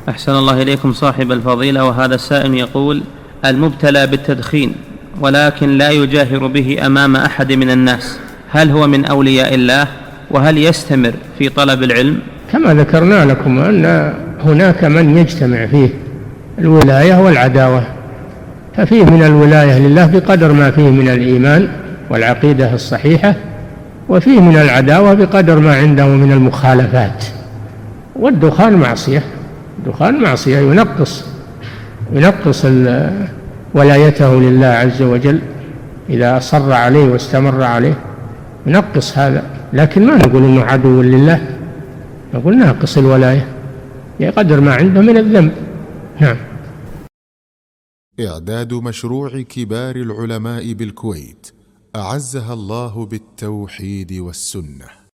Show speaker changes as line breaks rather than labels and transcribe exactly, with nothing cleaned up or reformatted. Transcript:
أحسن الله إليكم صاحب الفضيلة. وهذا السائل يقول: المبتلى بالتدخين ولكن لا يجاهر به أمام أحد من الناس، هل هو من أولياء الله؟ وهل يستمر في طلب العلم؟
كما ذكرنا لكم أن هناك من يجتمع فيه الولاية والعداوة، ففيه من الولاية لله بقدر ما فيه من الإيمان والعقيدة الصحيحة، وفيه من العداوة بقدر ما عنده من المخالفات. والدخان معصية، الدخان معصية ينقص ينقص ولايته لله عز وجل إذا أصر عليه واستمر عليه، ينقص هذا. لكن ما نقول إنه عدو لله، نقول ناقص الولاية بقدر ما عنده من الذنب. نعم.
إعداد مشروع كبار العلماء بالكويت أعزها الله بالتوحيد والسنة.